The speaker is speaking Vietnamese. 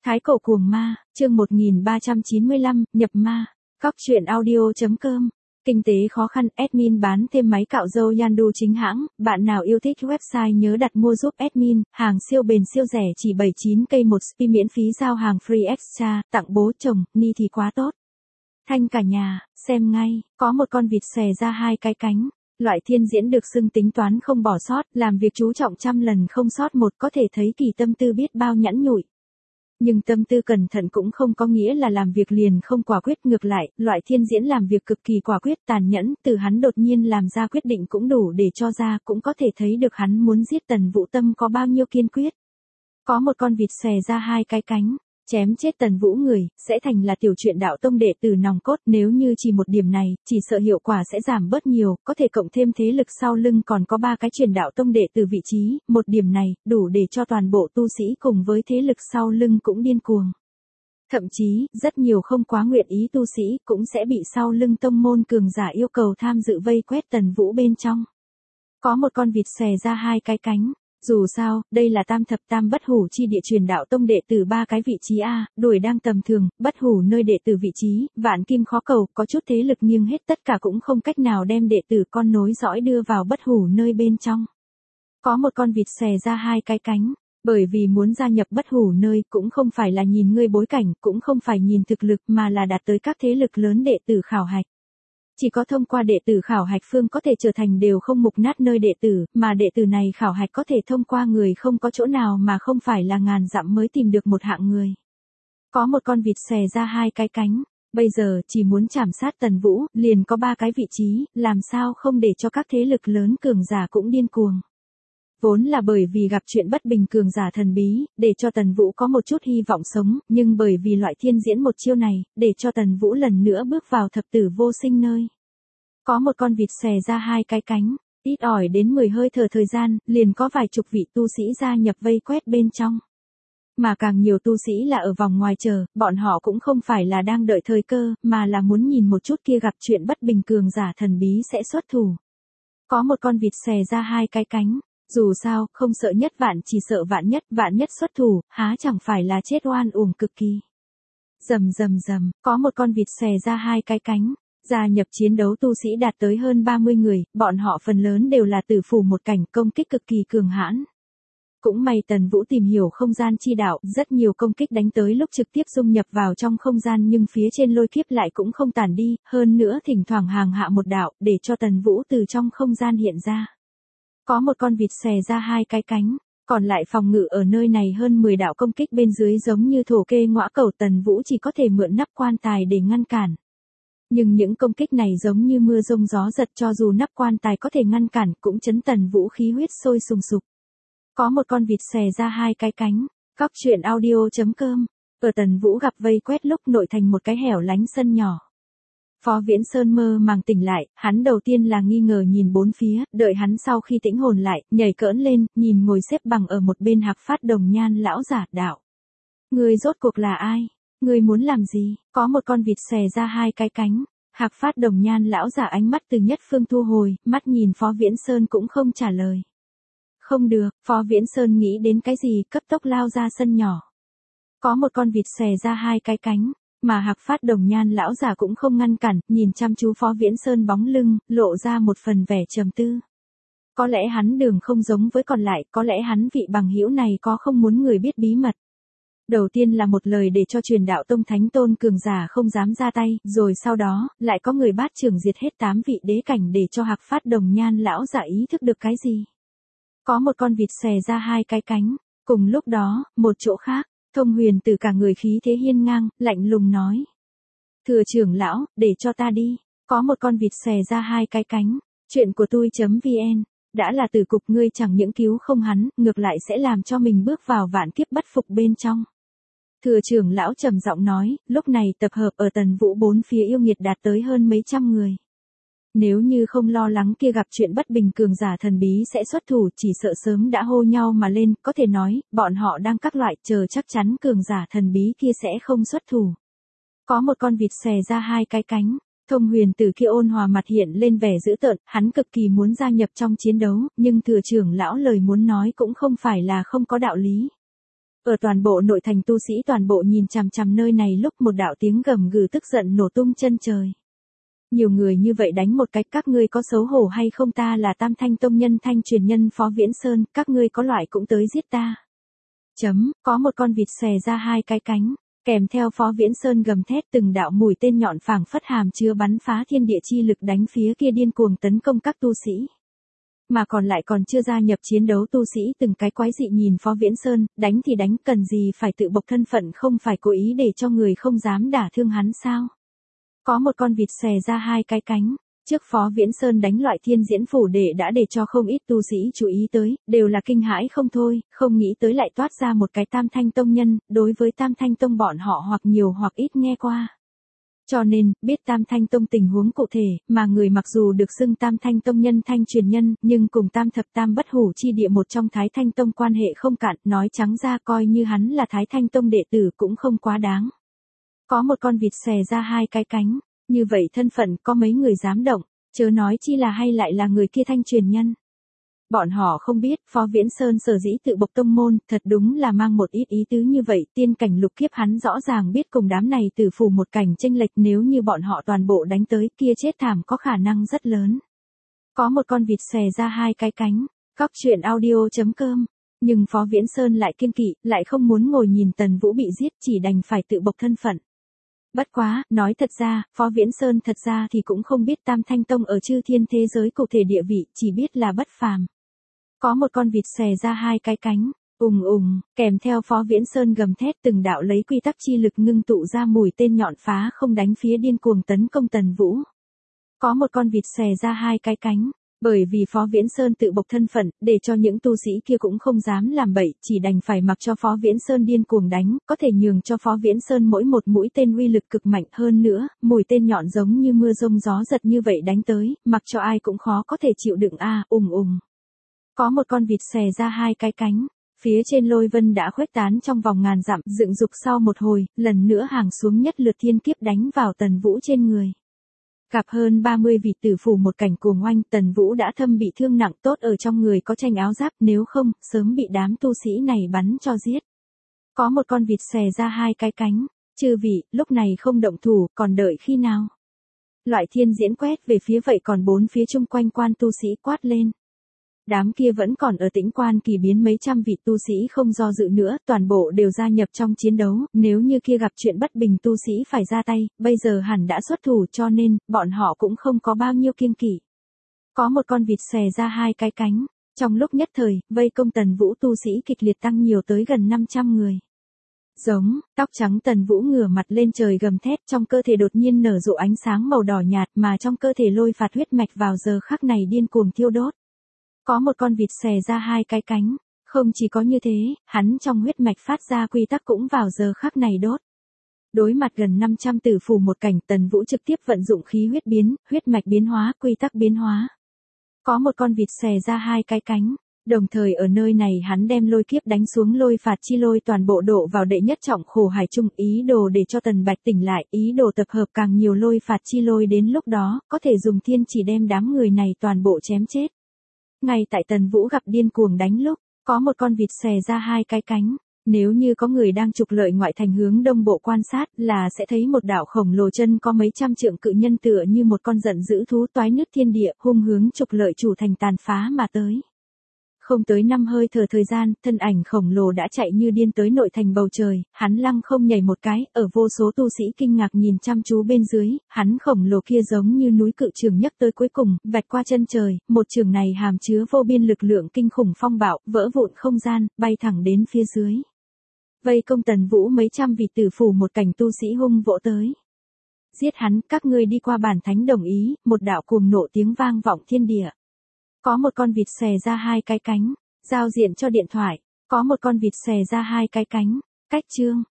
Thái cổ cuồng ma, chương 1395, nhập ma. Cóc truyện audio.com. Kinh tế khó khăn, admin bán thêm máy cạo râu Yandu chính hãng, bạn nào yêu thích website nhớ đặt mua giúp admin, hàng siêu bền siêu rẻ chỉ 79k một spi miễn phí giao hàng free extra, tặng bố chồng, ni thì quá tốt. Thanh cả nhà, xem ngay, có một con vịt xòe ra hai cái cánh. Loại thiên diễn được xưng tính toán không bỏ sót, làm việc chú trọng trăm lần không sót một, có thể thấy kỳ tâm tư biết bao nhẵn nhụi. Nhưng tâm tư cẩn thận cũng không có nghĩa là làm việc liền không quả quyết, ngược lại, loại thiên diễn làm việc cực kỳ quả quyết tàn nhẫn, từ hắn đột nhiên làm ra quyết định cũng đủ để cho ra, cũng có thể thấy được hắn muốn giết Tần Vũ tâm có bao nhiêu kiên quyết. Có một con vịt xòe ra hai cái cánh, chém chết Tần Vũ người, sẽ thành là tiểu truyện đạo tông đệ tử nòng cốt, nếu như chỉ một điểm này, chỉ sợ hiệu quả sẽ giảm bớt nhiều, có thể cộng thêm thế lực sau lưng còn có 3 cái truyền đạo tông đệ tử vị trí, một điểm này, đủ để cho toàn bộ tu sĩ cùng với thế lực sau lưng cũng điên cuồng. Thậm chí, rất nhiều không quá nguyện ý tu sĩ, cũng sẽ bị sau lưng tông môn cường giả yêu cầu tham dự vây quét Tần Vũ bên trong. Có một con vịt xòe ra hai cái cánh. Dù sao, đây là tam thập tam bất hủ chi địa truyền đạo tông đệ tử 3 cái vị trí A, đuổi đang tầm thường, bất hủ nơi đệ tử vị trí, vạn kim khó cầu, có chút thế lực nghiêng hết tất cả cũng không cách nào đem đệ tử con nối dõi đưa vào bất hủ nơi bên trong. Có một con vịt xòe ra hai cái cánh, bởi vì muốn gia nhập bất hủ nơi cũng không phải là nhìn ngươi bối cảnh, cũng không phải nhìn thực lực mà là đạt tới các thế lực lớn đệ tử khảo hạch. Chỉ có thông qua đệ tử khảo hạch phương có thể trở thành đều không mục nát nơi đệ tử, mà đệ tử này khảo hạch có thể thông qua người không có chỗ nào mà không phải là ngàn dặm mới tìm được một hạng người. Có một con vịt xòe ra hai cái cánh, bây giờ chỉ muốn chảm sát Tần Vũ, liền có 3 cái vị trí, làm sao không để cho các thế lực lớn cường giả cũng điên cuồng. Vốn là bởi vì gặp chuyện bất bình cường giả thần bí, để cho Tần Vũ có một chút hy vọng sống, nhưng bởi vì loại thiên diễn một chiêu này, để cho Tần Vũ lần nữa bước vào thập tử vô sinh nơi. Có một con vịt xòe ra hai cái cánh, ít ỏi đến 10 hơi thở thời gian, liền có vài chục vị tu sĩ gia nhập vây quét bên trong. Mà càng nhiều tu sĩ là ở vòng ngoài chờ, bọn họ cũng không phải là đang đợi thời cơ, mà là muốn nhìn một chút kia gặp chuyện bất bình cường giả thần bí sẽ xuất thủ. Có một con vịt xòe ra hai cái cánh. Dù sao, không sợ nhất vạn chỉ sợ vạn nhất xuất thủ, há chẳng phải là chết oan uổng cực kỳ. Rầm rầm rầm, có một con vịt xòe ra hai cái cánh, gia nhập chiến đấu tu sĩ đạt tới hơn 30 người, bọn họ phần lớn đều là tử phủ một cảnh công kích cực kỳ cường hãn. Cũng may Tần Vũ tìm hiểu không gian chi đạo, rất nhiều công kích đánh tới lúc trực tiếp dung nhập vào trong không gian nhưng phía trên lôi kiếp lại cũng không tản đi, hơn nữa thỉnh thoảng hàng hạ một đạo, để cho Tần Vũ từ trong không gian hiện ra. Có một con vịt xòe ra hai cái cánh, còn lại phòng ngự ở nơi này hơn 10 đạo công kích bên dưới giống như thổ kê ngõa cầu, Tần Vũ chỉ có thể mượn nắp quan tài để ngăn cản. Nhưng những công kích này giống như mưa rông gió giật, cho dù nắp quan tài có thể ngăn cản cũng chấn Tần Vũ khí huyết sôi sùng sục. Có một con vịt xòe ra hai cái cánh, cóc truyện audio.com. Ở Tần Vũ gặp vây quét lúc nội thành một cái hẻo lánh sân nhỏ. Phó Viễn Sơn mơ màng tỉnh lại, hắn đầu tiên là nghi ngờ nhìn bốn phía, đợi hắn sau khi tĩnh hồn lại, nhảy cỡn lên, nhìn ngồi xếp bằng ở một bên Hạc Phát Đồng Nhan lão giả, đạo. Ngươi rốt cuộc là ai? Ngươi muốn làm gì? Có một con vịt xòe ra hai cái cánh, Hạc Phát Đồng Nhan lão giả ánh mắt từ nhất phương thu hồi, mắt nhìn Phó Viễn Sơn cũng không trả lời. Không được, Phó Viễn Sơn nghĩ đến cái gì, cấp tốc lao ra sân nhỏ. Có một con vịt xòe ra hai cái cánh. Mà Hạc Phát Đồng Nhan lão giả cũng không ngăn cản, nhìn chăm chú Phó Viễn Sơn bóng lưng, lộ ra một phần vẻ trầm tư. Có lẽ hắn đường không giống với còn lại, có lẽ hắn vị bằng hữu này có không muốn người biết bí mật. Đầu tiên là một lời để cho truyền đạo tông thánh tôn cường giả không dám ra tay, rồi sau đó, lại có người bát trưởng diệt hết 8 vị đế cảnh để cho Hạc Phát Đồng Nhan lão giả ý thức được cái gì. Có một con vịt xòe ra hai cái cánh, cùng lúc đó, một chỗ khác. Thông Huyền Tử cả người khí thế hiên ngang, lạnh lùng nói. Thừa trưởng lão, để cho ta đi. Có một con vịt xòe ra hai cái cánh. Chuyện của tôi.vn. Đã là tử cục, ngươi chẳng những cứu không hắn, ngược lại sẽ làm cho mình bước vào vạn kiếp bất phục bên trong. Thừa trưởng lão trầm giọng nói, lúc này tập hợp ở Tần Vũ 4 phía yêu nghiệt đạt tới hơn mấy trăm người. Nếu như không lo lắng kia gặp chuyện bất bình cường giả thần bí sẽ xuất thủ, chỉ sợ sớm đã hô nhau mà lên, có thể nói, bọn họ đang các loại chờ chắc chắn cường giả thần bí kia sẽ không xuất thủ. Có một con vịt xòe ra hai cái cánh, Thông Huyền Tử kia ôn hòa mặt hiện lên vẻ dữ tợn, hắn cực kỳ muốn gia nhập trong chiến đấu, nhưng thừa trưởng lão lời muốn nói cũng không phải là không có đạo lý. Ở toàn bộ nội thành tu sĩ toàn bộ nhìn chằm chằm nơi này lúc một đạo tiếng gầm gừ tức giận nổ tung chân trời. Nhiều người như vậy đánh một cách các ngươi có xấu hổ hay không, ta là Tam Thanh Tông nhân thanh truyền nhân Phó Viễn Sơn, các ngươi có loại cũng tới giết ta. Có một con vịt xòe ra hai cái cánh, kèm theo Phó Viễn Sơn gầm thét từng đạo mũi tên nhọn phảng phất hàm chứa bắn phá thiên địa chi lực đánh phía kia điên cuồng tấn công các tu sĩ. Mà còn lại còn chưa gia nhập chiến đấu tu sĩ từng cái quái dị nhìn Phó Viễn Sơn, đánh thì đánh, cần gì phải tự bộc thân phận, không phải cố ý để cho người không dám đả thương hắn sao? Có một con vịt xòe ra hai cái cánh, trước Phó Viễn Sơn đánh loại thiên diễn phủ đệ đã để cho không ít tu sĩ chú ý tới, đều là kinh hãi không thôi, không nghĩ tới lại toát ra một cái Tam Thanh Tông nhân, đối với Tam Thanh Tông bọn họ hoặc nhiều hoặc ít nghe qua. Cho nên, biết Tam Thanh Tông tình huống cụ thể, mà người mặc dù được xưng Tam Thanh Tông nhân thanh truyền nhân, nhưng cùng Tam Thập Tam Bất Hủ chi địa một trong Thái Thanh Tông quan hệ không cạn, nói trắng ra coi như hắn là Thái Thanh Tông đệ tử cũng không quá đáng. Có một con vịt xòe ra hai cái cánh, như vậy thân phận có mấy người dám động, chớ nói chi là hay lại là người kia thanh truyền nhân. Bọn họ không biết, Phó Viễn Sơn sở dĩ tự bộc tông môn, thật đúng là mang một ít ý tứ như vậy, tiên cảnh lục kiếp hắn rõ ràng biết cùng đám này tử phủ một cảnh chênh lệch, nếu như bọn họ toàn bộ đánh tới, kia chết thảm có khả năng rất lớn. Có một con vịt xòe ra hai cái cánh, Cóc Truyện Audio.com, nhưng Phó Viễn Sơn lại kiên kỵ, lại không muốn ngồi nhìn Tần Vũ bị giết, chỉ đành phải tự bộc thân phận. Bất quá, nói thật ra, Phó Viễn Sơn thật ra thì cũng không biết Tam Thanh Tông ở chư thiên thế giới cụ thể địa vị, chỉ biết là bất phàm. Có một con vịt xòe ra hai cái cánh, kèm theo Phó Viễn Sơn gầm thét từng đạo lấy quy tắc chi lực ngưng tụ ra mũi tên nhọn phá không đánh phía điên cuồng tấn công Tần Vũ. Có một con vịt xòe ra hai cái cánh, bởi vì Phó Viễn Sơn tự bộc thân phận, để cho những tu sĩ kia cũng không dám làm bậy, chỉ đành phải mặc cho Phó Viễn Sơn điên cuồng đánh, có thể nhường cho Phó Viễn Sơn mỗi một mũi tên uy lực cực mạnh hơn nữa, mũi tên nhọn giống như mưa rông gió giật như vậy đánh tới, mặc cho ai cũng khó có thể chịu đựng Có một con vịt xòe ra hai cái cánh, phía trên lôi vân đã khuếch tán trong vòng ngàn dặm, dựng dục sau một hồi, lần nữa hàng xuống nhất lượt thiên kiếp đánh vào Tần Vũ trên người. Gặp hơn 30 vịt tử phủ một cảnh cuồng oanh, Tần Vũ đã thâm bị thương nặng, tốt ở trong người có tranh áo giáp, nếu không, sớm bị đám tu sĩ này bắn cho giết. Có một con vịt xòe ra hai cái cánh, chư vị, lúc này không động thủ, còn đợi khi nào? Loại thiên diễn quét về phía vậy còn bốn phía chung quanh quan tu sĩ quát lên. Đám kia vẫn còn ở Tĩnh Quan kỳ biến mấy trăm vị tu sĩ không do dự nữa, toàn bộ đều gia nhập trong chiến đấu, nếu như kia gặp chuyện bất bình tu sĩ phải ra tay, bây giờ hẳn đã xuất thủ, cho nên, bọn họ cũng không có bao nhiêu kiêng kỵ. Có một con vịt xòe ra hai cái cánh, trong lúc nhất thời, vây công Tần Vũ tu sĩ kịch liệt tăng nhiều tới gần 500 người. Giống, tóc trắng Tần Vũ ngửa mặt lên trời gầm thét, trong cơ thể đột nhiên nở rộ ánh sáng màu đỏ nhạt, mà trong cơ thể lôi phạt huyết mạch vào giờ khắc này điên cuồng thiêu đốt. Có một con vịt xòe ra hai cái cánh, không chỉ có như thế, hắn trong huyết mạch phát ra quy tắc cũng vào giờ khắc này đốt. Đối mặt gần 500 tử phù một cảnh, Tần Vũ trực tiếp vận dụng khí huyết biến, huyết mạch biến hóa, quy tắc biến hóa. Có một con vịt xòe ra hai cái cánh, đồng thời ở nơi này hắn đem lôi kiếp đánh xuống lôi phạt chi lôi toàn bộ độ vào đệ nhất trọng khổ hải trung, ý đồ để cho Tần Bạch tỉnh lại, ý đồ tập hợp càng nhiều lôi phạt chi lôi, đến lúc đó, có thể dùng thiên chỉ đem đám người này toàn bộ chém chết. Ngay tại Tần Vũ gặp điên cuồng đánh lúc, có một con vịt xòe ra hai cái cánh, nếu như có người đang trục lợi ngoại thành hướng đông bộ quan sát là sẽ thấy một đạo khổng lồ chân có mấy trăm trượng cự nhân tựa như một con giận dữ thú toái nứt thiên địa, hung hướng trục lợi chủ thành tàn phá mà tới. Không tới 5 hơi thở thời gian, thân ảnh khổng lồ đã chạy như điên tới nội thành bầu trời, hắn lăng không nhảy một cái, ở vô số tu sĩ kinh ngạc nhìn chăm chú bên dưới, hắn khổng lồ kia giống như núi cự trường nhấc tới cuối cùng, vạch qua chân trời, một trường này hàm chứa vô biên lực lượng kinh khủng phong bạo, vỡ vụn không gian, bay thẳng đến phía dưới. Vây công Tần Vũ mấy trăm vị tử phủ một cảnh tu sĩ hung vỗ tới. Giết hắn, các ngươi đi qua bản thánh đồng ý, một đạo cuồng nộ tiếng vang vọng thiên địa. Có một con vịt xòe ra hai cái cánh, giao diện cho điện thoại, có một con vịt xòe ra hai cái cánh, cách chương,